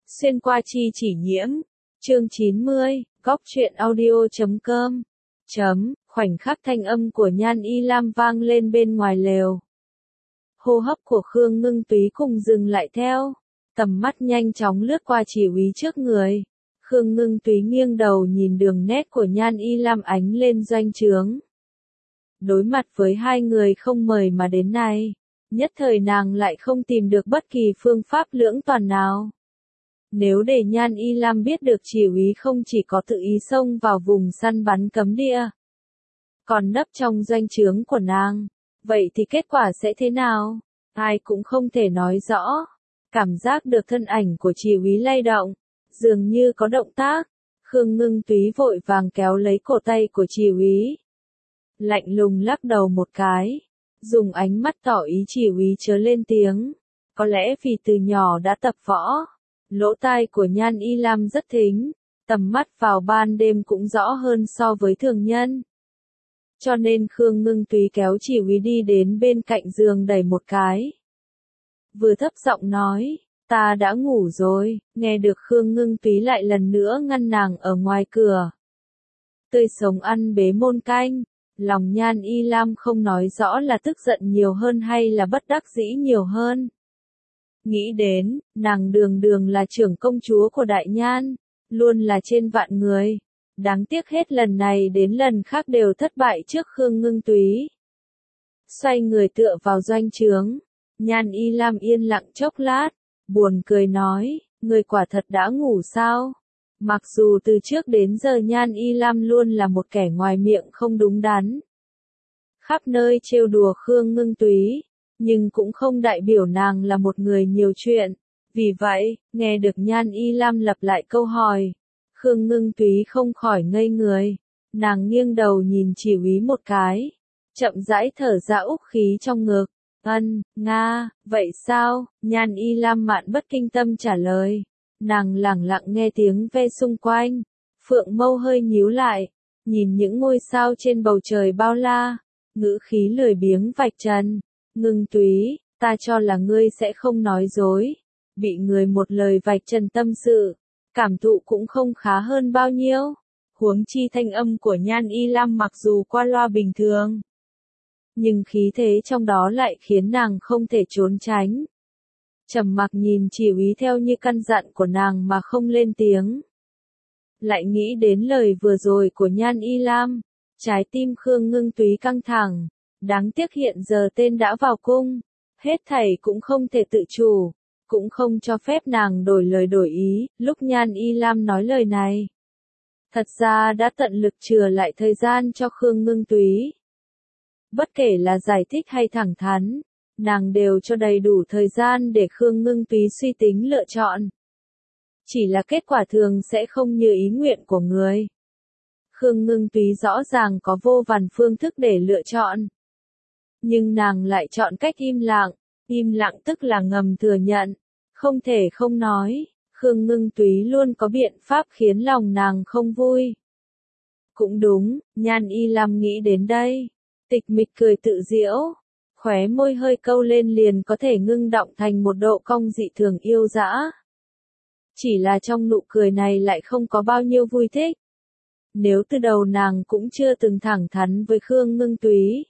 Xuyên qua chi chỉ nhiễm. Chương 90, góc truyện audio.com. Khoảnh khắc thanh âm của Nhan Y Lam vang lên bên ngoài lều. Hô hấp của Khương Ngưng Túy cùng dừng lại theo. Tầm mắt nhanh chóng lướt qua chỉ úy trước người. Khương Ngưng Túy nghiêng đầu nhìn đường nét của Nhan Y Lam ánh lên doanh trướng. Đối mặt với hai người không mời mà đến này, nhất thời nàng lại không tìm được bất kỳ phương pháp lưỡng toàn nào. Nếu để Nhan Y Lam biết được chỉ úy không chỉ có tự ý xông vào vùng săn bắn cấm địa, còn nấp trong doanh trướng của nàng, vậy thì kết quả sẽ thế nào? Ai cũng không thể nói rõ. Cảm giác được thân ảnh của chỉ úy lay động, dường như có động tác. Khương Ngưng Túy vội vàng kéo lấy cổ tay của chỉ úy, lạnh lùng lắc đầu một cái, dùng ánh mắt tỏ ý chỉ úy chớ lên tiếng. Có lẽ vì từ nhỏ đã tập võ, lỗ tai của Nhan Y Lam rất thính, tầm mắt vào ban đêm cũng rõ hơn so với thường nhân. Cho nên Khương Ngưng Túy kéo chỉ úy đi đến bên cạnh giường đẩy một cái. Vừa thấp giọng nói, ta đã ngủ rồi, nghe được Khương Ngưng Túy lại lần nữa ngăn nàng ở ngoài cửa. Tươi sống ăn bế môn canh, lòng Nhan Y Lam không nói rõ là tức giận nhiều hơn hay là bất đắc dĩ nhiều hơn. Nghĩ đến, nàng đường đường là trưởng công chúa của Đại Nhan, luôn là trên vạn người. Đáng tiếc hết lần này đến lần khác đều thất bại trước Khương Ngưng Túy. Xoay người tựa vào doanh trướng, Nhan Y Lam yên lặng chốc lát, buồn cười nói, người quả thật đã ngủ sao? Mặc dù từ trước đến giờ Nhan Y Lam luôn là một kẻ ngoài miệng không đúng đắn, khắp nơi trêu đùa Khương Ngưng Túy, nhưng cũng không đại biểu nàng là một người nhiều chuyện. Vì vậy, nghe được Nhan Y Lam lặp lại câu hỏi, Khương Ngưng Túy không khỏi ngây người. Nàng nghiêng đầu nhìn chỉ úy một cái, chậm rãi thở ra úc khí trong ngực. Nga, vậy sao? Nhan Y Lam mạn bất kinh tâm trả lời. Nàng lẳng lặng nghe tiếng ve xung quanh, phượng mâu hơi nhíu lại, nhìn những ngôi sao trên bầu trời bao la, ngữ khí lười biếng vạch trần. Ngưng Túy, ta cho là ngươi sẽ không nói dối. Bị người một lời vạch trần tâm sự, cảm thụ cũng không khá hơn bao nhiêu. Huống chi thanh âm của Nhan Y Lam mặc dù qua loa bình thường, nhưng khí thế trong đó lại khiến nàng không thể trốn tránh. Trầm mặc nhìn chỉ úy theo như căn dặn của nàng mà không lên tiếng. Lại nghĩ đến lời vừa rồi của Nhan Y Lam, trái tim Khương Ngưng Túy căng thẳng. Đáng tiếc hiện giờ tên đã vào cung, hết thảy cũng không thể tự chủ, cũng không cho phép nàng đổi lời đổi ý. Lúc Nhan Y Lam nói lời này, thật ra đã tận lực chừa lại thời gian cho Khương Ngưng Túy. Bất kể là giải thích hay thẳng thắn, nàng đều cho đầy đủ thời gian để Khương Ngưng Túy suy tính lựa chọn. Chỉ là kết quả thường sẽ không như ý nguyện của người. Khương Ngưng Túy rõ ràng có vô vàn phương thức để lựa chọn, nhưng nàng lại chọn cách im lặng tức là ngầm thừa nhận, không thể không nói. Khương Ngưng Túy luôn có biện pháp khiến lòng nàng không vui. Cũng đúng, Nhan Y Lam nghĩ đến đây, tịch mịch cười tự giễu, khóe môi hơi câu lên liền có thể ngưng động thành một độ cong dị thường yêu dã. Chỉ là trong nụ cười này lại không có bao nhiêu vui thích. Nếu từ đầu nàng cũng chưa từng thẳng thắn với Khương Ngưng Túy,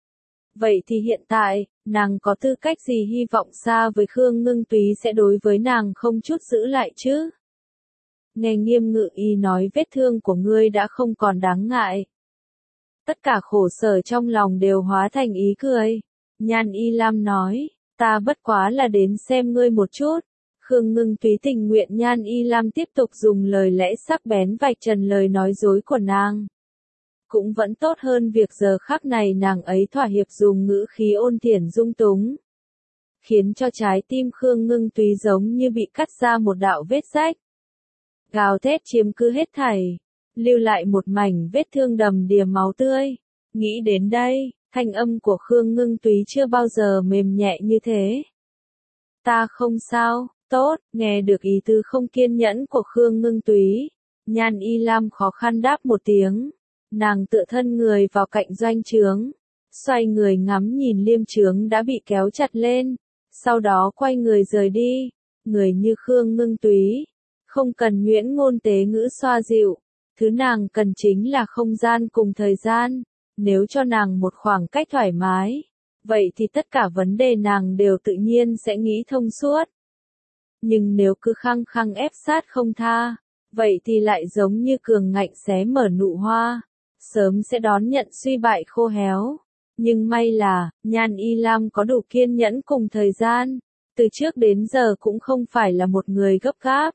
vậy thì hiện tại, nàng có tư cách gì hy vọng xa với Khương Ngưng Túy sẽ đối với nàng không chút giữ lại chứ? Nghe Nghiêm Ngự Y nói vết thương của ngươi đã không còn đáng ngại. Tất cả khổ sở trong lòng đều hóa thành ý cười. Nhan Y Lam nói, ta bất quá là đến xem ngươi một chút. Khương Ngưng Túy tình nguyện Nhan Y Lam tiếp tục dùng lời lẽ sắc bén vạch trần lời nói dối của nàng. Cũng vẫn tốt hơn việc giờ khắc này nàng ấy thỏa hiệp dùng ngữ khí ôn thiển dung túng, khiến cho trái tim Khương Ngưng Túy giống như bị cắt ra một đạo vết rách. Gào thét chiếm cứ hết thảy, lưu lại một mảnh vết thương đầm đìa máu tươi. Nghĩ đến đây, thanh âm của Khương Ngưng Túy chưa bao giờ mềm nhẹ như thế. Ta không sao, tốt. Nghe được ý tứ không kiên nhẫn của Khương Ngưng Túy, Nhan Y Lam khó khăn đáp một tiếng. Nàng tựa thân người vào cạnh doanh trướng, xoay người ngắm nhìn liêm trướng đã bị kéo chặt lên, sau đó quay người rời đi. người như Khương Ngưng Túy, không cần nhuyễn ngôn tế ngữ xoa dịu, thứ nàng cần chính là không gian cùng thời gian, nếu cho nàng một khoảng cách thoải mái, vậy thì tất cả vấn đề nàng đều tự nhiên sẽ nghĩ thông suốt. Nhưng nếu cứ khăng khăng ép sát không tha, vậy thì lại giống như cường ngạnh xé mở nụ hoa, sớm sẽ đón nhận suy bại khô héo. Nhưng may là, Nhan Y Lam có đủ kiên nhẫn cùng thời gian, từ trước đến giờ cũng không phải là một người gấp gáp.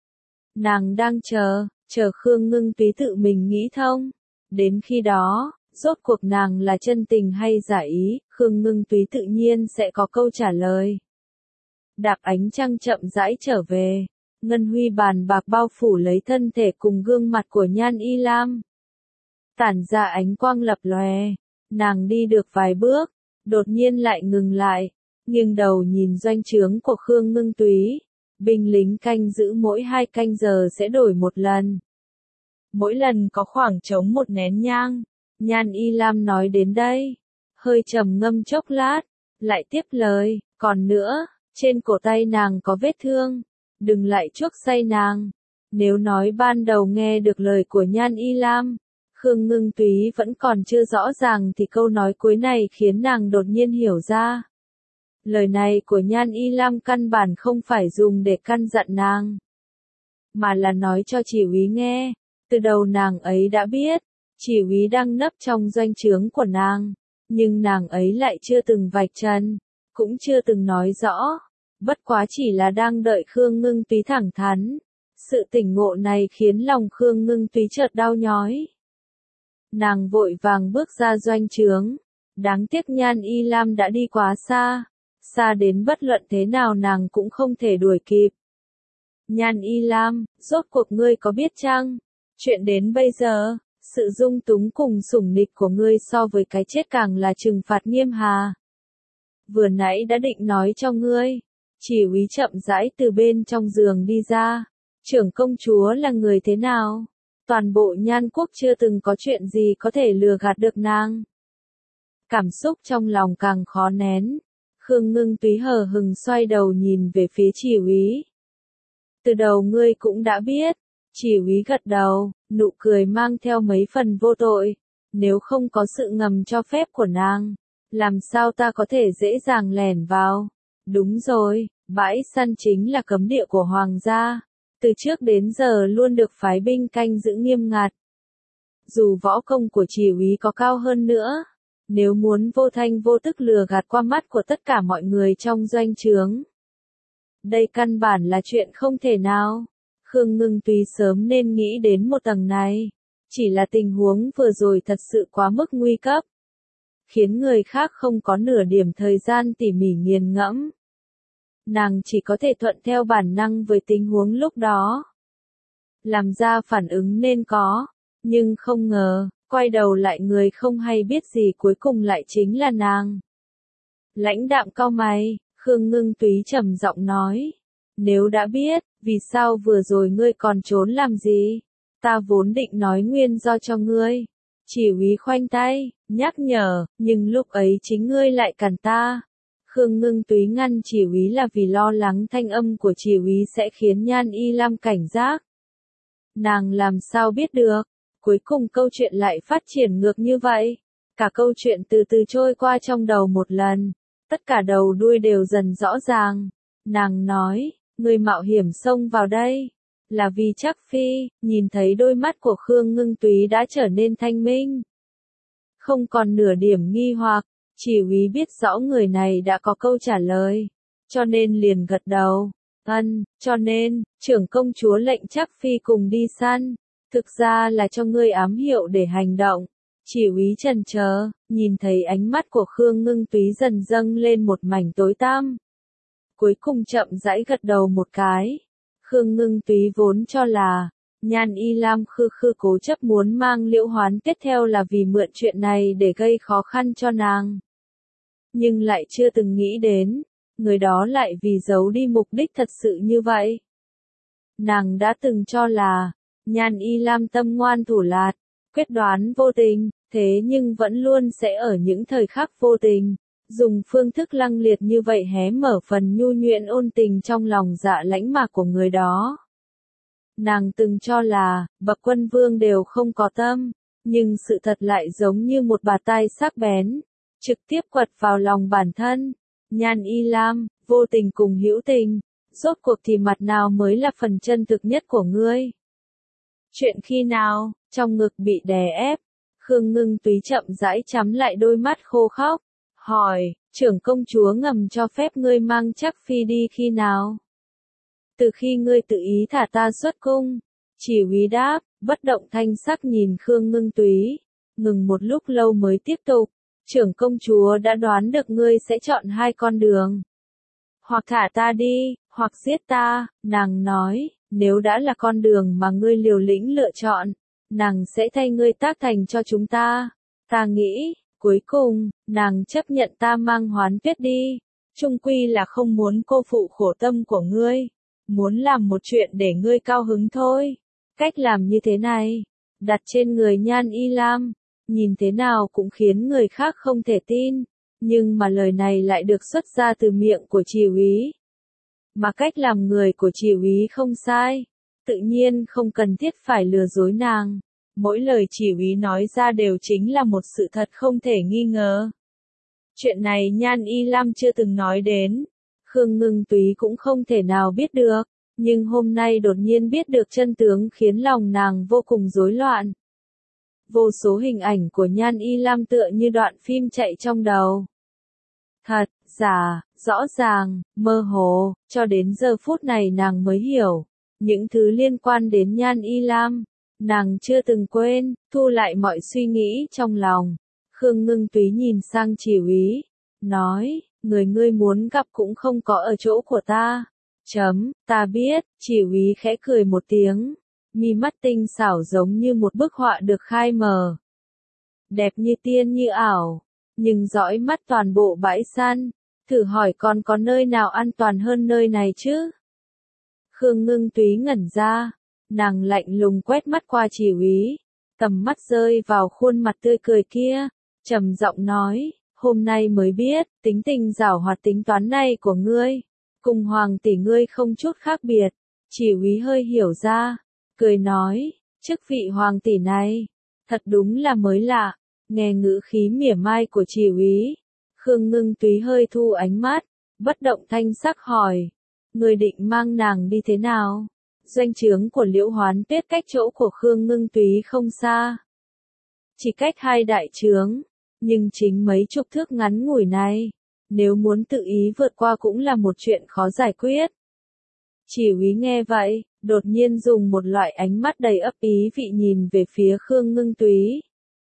Nàng đang chờ Khương Ngưng Túy tự mình nghĩ thông. Đến khi đó, rốt cuộc nàng là chân tình hay giả ý, Khương Ngưng Túy tự nhiên sẽ có câu trả lời. Đạp ánh trăng chậm rãi trở về, ngân huy bàn bạc bao phủ lấy thân thể cùng gương mặt của Nhan Y Lam. Tản ra ánh quang lập lòe, nàng đi được vài bước, đột nhiên lại ngừng lại, nghiêng đầu nhìn doanh trướng của Khương Ngưng Túy. Binh lính canh giữ mỗi 2 canh giờ sẽ đổi một lần. Mỗi lần có khoảng trống 1 nén nhang. Nhan Y Lam nói đến đây, hơi trầm ngâm chốc lát, lại tiếp lời, còn nữa, trên cổ tay nàng có vết thương, đừng lại chuốc say nàng. Nếu nói ban đầu nghe được lời của Nhan Y Lam, Khương Ngưng Túy vẫn còn chưa rõ ràng thì câu nói cuối này khiến nàng đột nhiên hiểu ra. Lời này của Nhan Y Lam căn bản không phải dùng để căn dặn nàng, mà là nói cho chỉ úy nghe. Từ đầu nàng ấy đã biết, chỉ úy đang nấp trong doanh trướng của nàng, nhưng nàng ấy lại chưa từng vạch trần, cũng chưa từng nói rõ, bất quá chỉ là đang đợi Khương Ngưng Túy thẳng thắn. Sự tỉnh ngộ này khiến lòng Khương Ngưng Túy chợt đau nhói. Nàng vội vàng bước ra doanh trướng, đáng tiếc Nhan Y Lam đã đi quá xa. Xa đến bất luận thế nào nàng cũng không thể đuổi kịp. Nhan Y Lam, rốt cuộc ngươi có biết chăng? Chuyện đến bây giờ, sự dung túng cùng sủng nịch của ngươi so với cái chết càng là trừng phạt nghiêm hà. Vừa nãy đã định nói cho ngươi. Chỉ úy chậm rãi từ bên trong giường đi ra. Trưởng công chúa là người thế nào? Toàn bộ Nhan quốc chưa từng có chuyện gì có thể lừa gạt được nàng. Cảm xúc trong lòng càng khó nén. Khương Ngưng Túy hờ hừng xoay đầu nhìn về phía chỉ úy. Từ đầu ngươi cũng đã biết. Chỉ úy gật đầu, nụ cười mang theo mấy phần vô tội. Nếu không có sự ngầm cho phép của nàng, làm sao ta có thể dễ dàng lẻn vào? Đúng rồi, bãi săn chính là cấm địa của hoàng gia. Từ trước đến giờ luôn được phái binh canh giữ nghiêm ngặt. Dù võ công của chỉ úy có cao hơn nữa, nếu muốn vô thanh vô tức lừa gạt qua mắt của tất cả mọi người trong doanh trướng, đây căn bản là chuyện không thể nào. Khương Ngưng Túy sớm nên nghĩ đến một tầng này. Chỉ là tình huống vừa rồi thật sự quá mức nguy cấp, khiến người khác không có nửa điểm thời gian tỉ mỉ nghiền ngẫm. Nàng chỉ có thể thuận theo bản năng với tình huống lúc đó, làm ra phản ứng nên có, nhưng không ngờ, quay đầu lại người không hay biết gì cuối cùng lại chính là nàng. Lãnh đạm cau mày, Khương Ngưng Túy trầm giọng nói, nếu đã biết, vì sao vừa rồi ngươi còn trốn làm gì? Ta vốn định nói nguyên do cho ngươi. Chỉ úy khoanh tay, nhắc nhở, nhưng lúc ấy chính ngươi lại cản ta. Khương Ngưng Túy ngăn chỉ úy là vì lo lắng thanh âm của chỉ úy sẽ khiến Nhan Y Lam cảnh giác. Nàng làm sao biết được, cuối cùng câu chuyện lại phát triển ngược như vậy. Cả câu chuyện từ từ trôi qua trong đầu một lần, tất cả đầu đuôi đều dần rõ ràng. Nàng nói, người mạo hiểm xông vào đây, là vì Trác Phi. Nhìn thấy đôi mắt của Khương Ngưng Túy đã trở nên thanh minh, không còn nửa điểm nghi hoặc. Chỉ úy biết rõ người này đã có câu trả lời, cho nên liền gật đầu. Cho nên, trưởng công chúa lệnh Trác Phi cùng đi săn, thực ra là cho ngươi ám hiệu để hành động. Chỉ úy chần chờ, nhìn thấy ánh mắt của Khương Ngưng Túy dần dâng lên một mảnh tối tăm. Cuối cùng chậm rãi gật đầu một cái. Khương Ngưng Túy vốn cho là, Nhan Y Lam khư cố chấp muốn mang Liễu Hoán tiếp theo là vì mượn chuyện này để gây khó khăn cho nàng. Nhưng lại chưa từng nghĩ đến, người đó lại vì giấu đi mục đích thật sự như vậy. Nàng đã từng cho là, Nhan Y Lam tâm ngoan thủ lạt, quyết đoán vô tình, thế nhưng vẫn luôn sẽ ở những thời khắc vô tình, dùng phương thức lăng liệt như vậy hé mở phần nhu nhuyễn ôn tình trong lòng dạ lãnh mạc của người đó. Nàng từng cho là, bậc quân vương đều không có tâm, nhưng sự thật lại giống như một bạt tai sắc bén, trực tiếp quật vào lòng bản thân. Nhan Y Lam, vô tình cùng hữu tình, rốt cuộc thì mặt nào mới là phần chân thực nhất của ngươi? Chuyện khi nào, trong ngực bị đè ép, Khương Ngưng Túy chậm rãi nhắm lại đôi mắt khô khóc, hỏi, trưởng công chúa ngầm cho phép ngươi mang Trác Phi đi khi nào? Từ khi ngươi tự ý thả ta xuất cung. Chỉ huy đáp, bất động thanh sắc nhìn Khương Ngưng Túy, ngừng một lúc lâu mới tiếp tục, trưởng công chúa đã đoán được ngươi sẽ chọn hai con đường. Hoặc thả ta đi, hoặc giết ta, nàng nói, nếu đã là con đường mà ngươi liều lĩnh lựa chọn, nàng sẽ thay ngươi tác thành cho chúng ta. Ta nghĩ, cuối cùng, nàng chấp nhận ta mang Hoán Tuyết đi, chung quy là không muốn cô phụ khổ tâm của ngươi, muốn làm một chuyện để ngươi cao hứng thôi. Cách làm như thế này, đặt trên người Nhan Y Lam, nhìn thế nào cũng khiến người khác không thể tin, nhưng mà lời này lại được xuất ra từ miệng của Chỉ Úy. Mà cách làm người của Chỉ Úy không sai, tự nhiên không cần thiết phải lừa dối nàng. Mỗi lời Chỉ Úy nói ra đều chính là một sự thật không thể nghi ngờ. Chuyện này Nhan Y Lam chưa từng nói đến, Khương Ngưng Túy cũng không thể nào biết được, nhưng hôm nay đột nhiên biết được chân tướng khiến lòng nàng vô cùng rối loạn. Vô số hình ảnh của Nhan Y Lam tựa như đoạn phim chạy trong đầu. Thật, giả, rõ ràng, mơ hồ, cho đến giờ phút này nàng mới hiểu. Những thứ liên quan đến Nhan Y Lam, nàng chưa từng quên, thu lại mọi suy nghĩ trong lòng. Khương Ngưng Túy nhìn sang Chỉ Úy, nói, người ngươi muốn gặp cũng không có ở chỗ của ta. Ta biết, Chỉ Úy khẽ cười một tiếng, mi mắt tinh xảo giống như một bức họa được khai mở. Đẹp như tiên như ảo, nhưng dõi mắt toàn bộ bãi săn, thử hỏi còn có nơi nào an toàn hơn nơi này chứ? Khương Ngưng Túy ngẩn ra, nàng lạnh lùng quét mắt qua Chỉ Úy, tầm mắt rơi vào khuôn mặt tươi cười kia, trầm giọng nói, hôm nay mới biết, tính tình giảo hoạt tính toán này của ngươi, cùng hoàng tỷ ngươi không chút khác biệt. Chỉ Úy hơi hiểu ra, cười nói, chức vị hoàng tỷ này, thật đúng là mới lạ. Nghe ngữ khí mỉa mai của Chỉ Úy, Khương Ngưng Túy hơi thu ánh mắt, bất động thanh sắc hỏi, ngươi định mang nàng đi thế nào? Doanh trướng của Liễu Hoán Tuyết cách chỗ của Khương Ngưng Túy không xa, chỉ cách hai đại trướng, nhưng chính mấy chục thước ngắn ngủi này, nếu muốn tự ý vượt qua cũng là một chuyện khó giải quyết. Chỉ Úy nghe vậy, đột nhiên dùng một loại ánh mắt đầy ấp ý vị nhìn về phía Khương Ngưng Túy.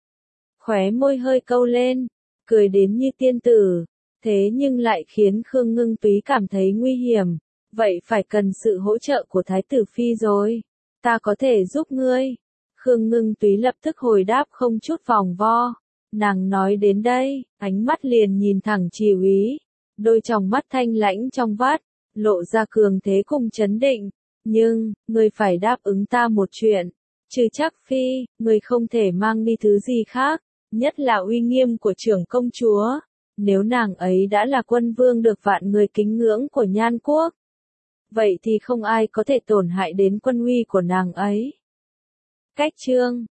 Khóe môi hơi câu lên, cười đến như tiên tử, thế nhưng lại khiến Khương Ngưng Túy cảm thấy nguy hiểm, vậy phải cần sự hỗ trợ của Thái tử Phi rồi, ta có thể giúp ngươi. Khương Ngưng Túy lập tức hồi đáp không chút vòng vo, nàng nói đến đây, ánh mắt liền nhìn thẳng Chỉ Úy, đôi tròng mắt thanh lãnh trong vắt, lộ ra cường thế cùng chấn định, nhưng, ngươi phải đáp ứng ta một chuyện, trừ Trác Phi, ngươi không thể mang đi thứ gì khác. Nhất là uy nghiêm của trưởng công chúa, nếu nàng ấy đã là quân vương được vạn người kính ngưỡng của Nhan quốc, vậy thì không ai có thể tổn hại đến quân uy của nàng ấy. Cách chương